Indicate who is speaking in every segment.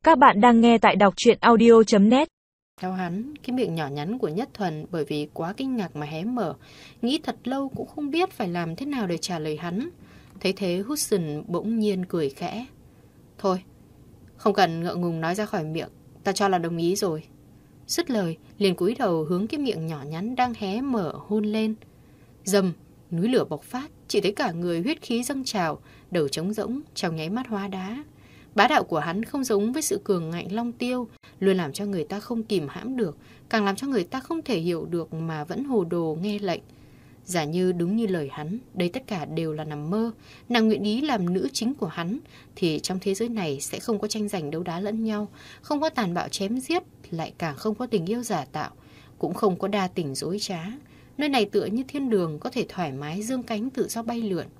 Speaker 1: Các bạn đang nghe tại đọc truyện audio.net.
Speaker 2: Theo hắn, cái miệng nhỏ nhắn của Nhất Thuần bởi vì quá kinh ngạc mà hé mở, nghĩ thật lâu cũng không biết phải làm thế nào để trả lời hắn. Thấy thế Hudson bỗng nhiên cười khẽ. Thôi, không cần ngượng ngùng nói ra khỏi miệng, ta cho là đồng ý rồi. Dứt lời, liền cúi đầu hướng cái miệng nhỏ nhắn đang hé mở hôn lên. Dầm, núi lửa bộc phát, chỉ thấy cả người huyết khí dâng trào, đầu trống rỗng, trong nháy mắt hóa đá. Bá đạo của hắn không giống với sự cường ngạnh long tiêu, luôn làm cho người ta không kìm hãm được, càng làm cho người ta không thể hiểu được mà vẫn hồ đồ nghe lệnh. Giả như đúng như lời hắn, đây tất cả đều là nằm mơ, nàng nguyện ý làm nữ chính của hắn, thì trong thế giới này sẽ không có tranh giành đấu đá lẫn nhau, không có tàn bạo chém giết, lại càng không có tình yêu giả tạo, cũng không có đa tình dối trá. Nơi này tựa như thiên đường, có thể thoải mái dương cánh tự do bay lượn.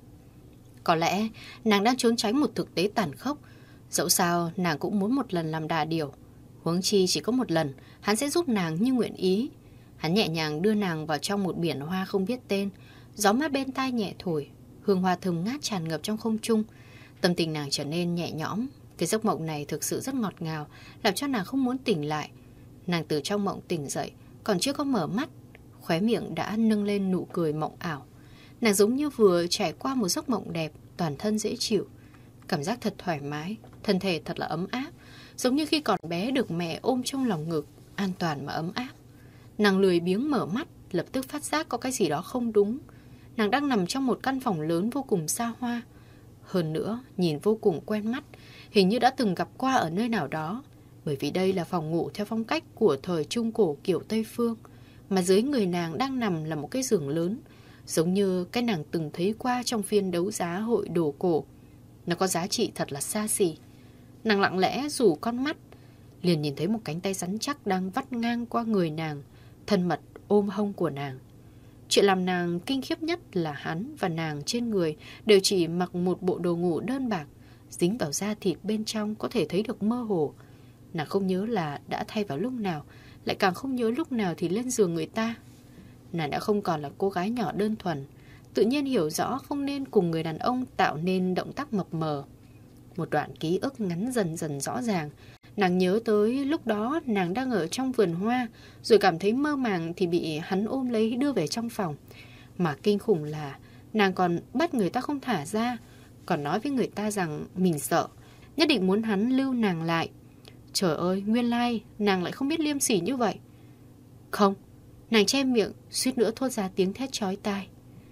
Speaker 2: Có lẽ nàng đang trốn tránh một thực tế tàn khốc. Dẫu sao nàng cũng muốn một lần làm đà điểu. Huống chi chỉ có một lần, hắn sẽ giúp nàng như nguyện ý. Hắn nhẹ nhàng đưa nàng vào trong một biển hoa không biết tên. Gió mát bên tai nhẹ thổi, hương hoa thơm ngát tràn ngập trong không trung. Tâm tình nàng trở nên nhẹ nhõm. Cái giấc mộng này thực sự rất ngọt ngào, làm cho nàng không muốn tỉnh lại. Nàng từ trong mộng tỉnh dậy, còn chưa có mở mắt, khóe miệng đã nâng lên nụ cười mộng ảo. Nàng giống như vừa trải qua một giấc mộng đẹp, toàn thân dễ chịu. Cảm giác thật thoải mái, thân thể thật là ấm áp, giống như khi còn bé được mẹ ôm trong lòng ngực, an toàn mà ấm áp. Nàng lười biếng mở mắt, lập tức phát giác có cái gì đó không đúng. Nàng đang nằm trong một căn phòng lớn vô cùng xa hoa. Hơn nữa, nhìn vô cùng quen mắt, hình như đã từng gặp qua ở nơi nào đó. Bởi vì đây là phòng ngủ theo phong cách của thời Trung Cổ kiểu Tây Phương, mà dưới người nàng đang nằm là một cái giường lớn, giống như cái nàng từng thấy qua trong phiên đấu giá hội đồ cổ. Nó có giá trị thật là xa xỉ. Nàng lặng lẽ rủ con mắt, liền nhìn thấy một cánh tay rắn chắc đang vắt ngang qua người nàng, thân mật ôm hông của nàng. Chuyện làm nàng kinh khiếp nhất là hắn và nàng trên người đều chỉ mặc một bộ đồ ngủ đơn bạc, dính vào da thịt bên trong có thể thấy được mơ hồ. Nàng không nhớ là đã thay vào lúc nào, lại càng không nhớ lúc nào thì lên giường người ta. Nàng đã không còn là cô gái nhỏ đơn thuần, tự nhiên hiểu rõ không nên cùng người đàn ông tạo nên động tác mập mờ. Một đoạn ký ức ngắn dần dần rõ ràng. Nàng nhớ tới lúc đó nàng đang ở trong vườn hoa, rồi cảm thấy mơ màng thì bị hắn ôm lấy đưa về trong phòng. Mà kinh khủng là nàng còn bắt người ta không thả ra, còn nói với người ta rằng mình sợ, nhất định muốn hắn lưu nàng lại. Trời ơi, nguyên lai nàng lại không biết liêm sỉ như vậy. Không, nàng che miệng, suýt nữa thốt ra tiếng thét chói tai.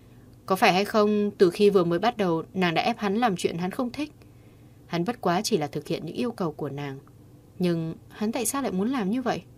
Speaker 2: Có phải hay không, từ khi vừa mới bắt đầu, nàng đã ép hắn làm chuyện hắn không thích. Hắn bất quá chỉ là thực hiện những yêu cầu của nàng. Nhưng hắn tại sao lại muốn làm như vậy?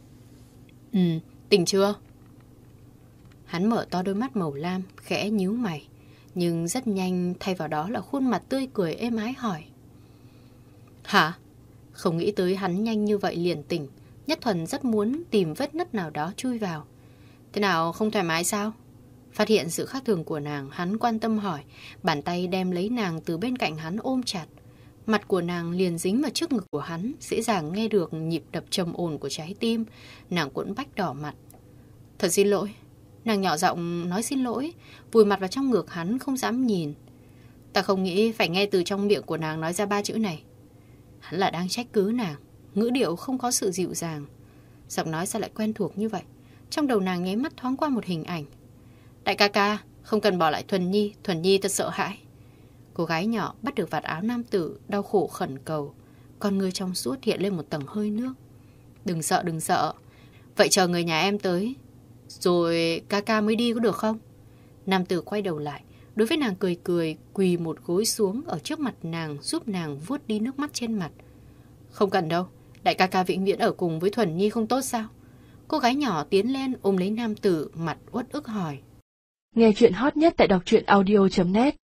Speaker 2: Tỉnh chưa? Hắn mở to đôi mắt màu lam, khẽ nhíu mày. Nhưng rất nhanh thay vào đó là khuôn mặt tươi cười êm ái hỏi. Hả? Không nghĩ tới hắn nhanh như vậy liền tỉnh. Nhất Thuần rất muốn tìm vết nứt nào đó chui vào. Thế nào, không thoải mái sao? Phát hiện sự khác thường của nàng, hắn quan tâm hỏi, bàn tay đem lấy nàng từ bên cạnh hắn ôm chặt. Mặt của nàng liền dính vào trước ngực của hắn, dễ dàng nghe được nhịp đập trầm ổn của trái tim. Nàng quẫn bách đỏ mặt. Thật xin lỗi. Nàng nhỏ giọng nói xin lỗi, vùi mặt vào trong ngực hắn không dám nhìn. Ta không nghĩ phải nghe từ trong miệng của nàng nói ra 3 chữ này. Hắn là đang trách cứ nàng, ngữ điệu không có sự dịu dàng. Giọng nói sao lại quen thuộc như vậy? Trong đầu nàng nháy mắt thoáng qua một hình ảnh. Đại ca ca, không cần bỏ lại Thuần Nhi thật sợ hãi. Cô gái nhỏ bắt được vạt áo nam tử, đau khổ khẩn cầu. Con người trong suốt hiện lên một tầng hơi nước. Đừng sợ, đừng sợ. Vậy chờ người nhà em tới, rồi ca ca mới đi có được không? Nam tử quay đầu lại, đối với nàng cười cười, quỳ một gối xuống ở trước mặt nàng, giúp nàng vuốt đi nước mắt trên mặt. Không cần đâu, đại ca ca vĩnh viễn ở cùng với Thuần Nhi không tốt sao? Cô gái nhỏ tiến lên ôm lấy nam tử, mặt uất ức hỏi.
Speaker 1: Nghe chuyện hot nhất tại đọc truyện audio.net.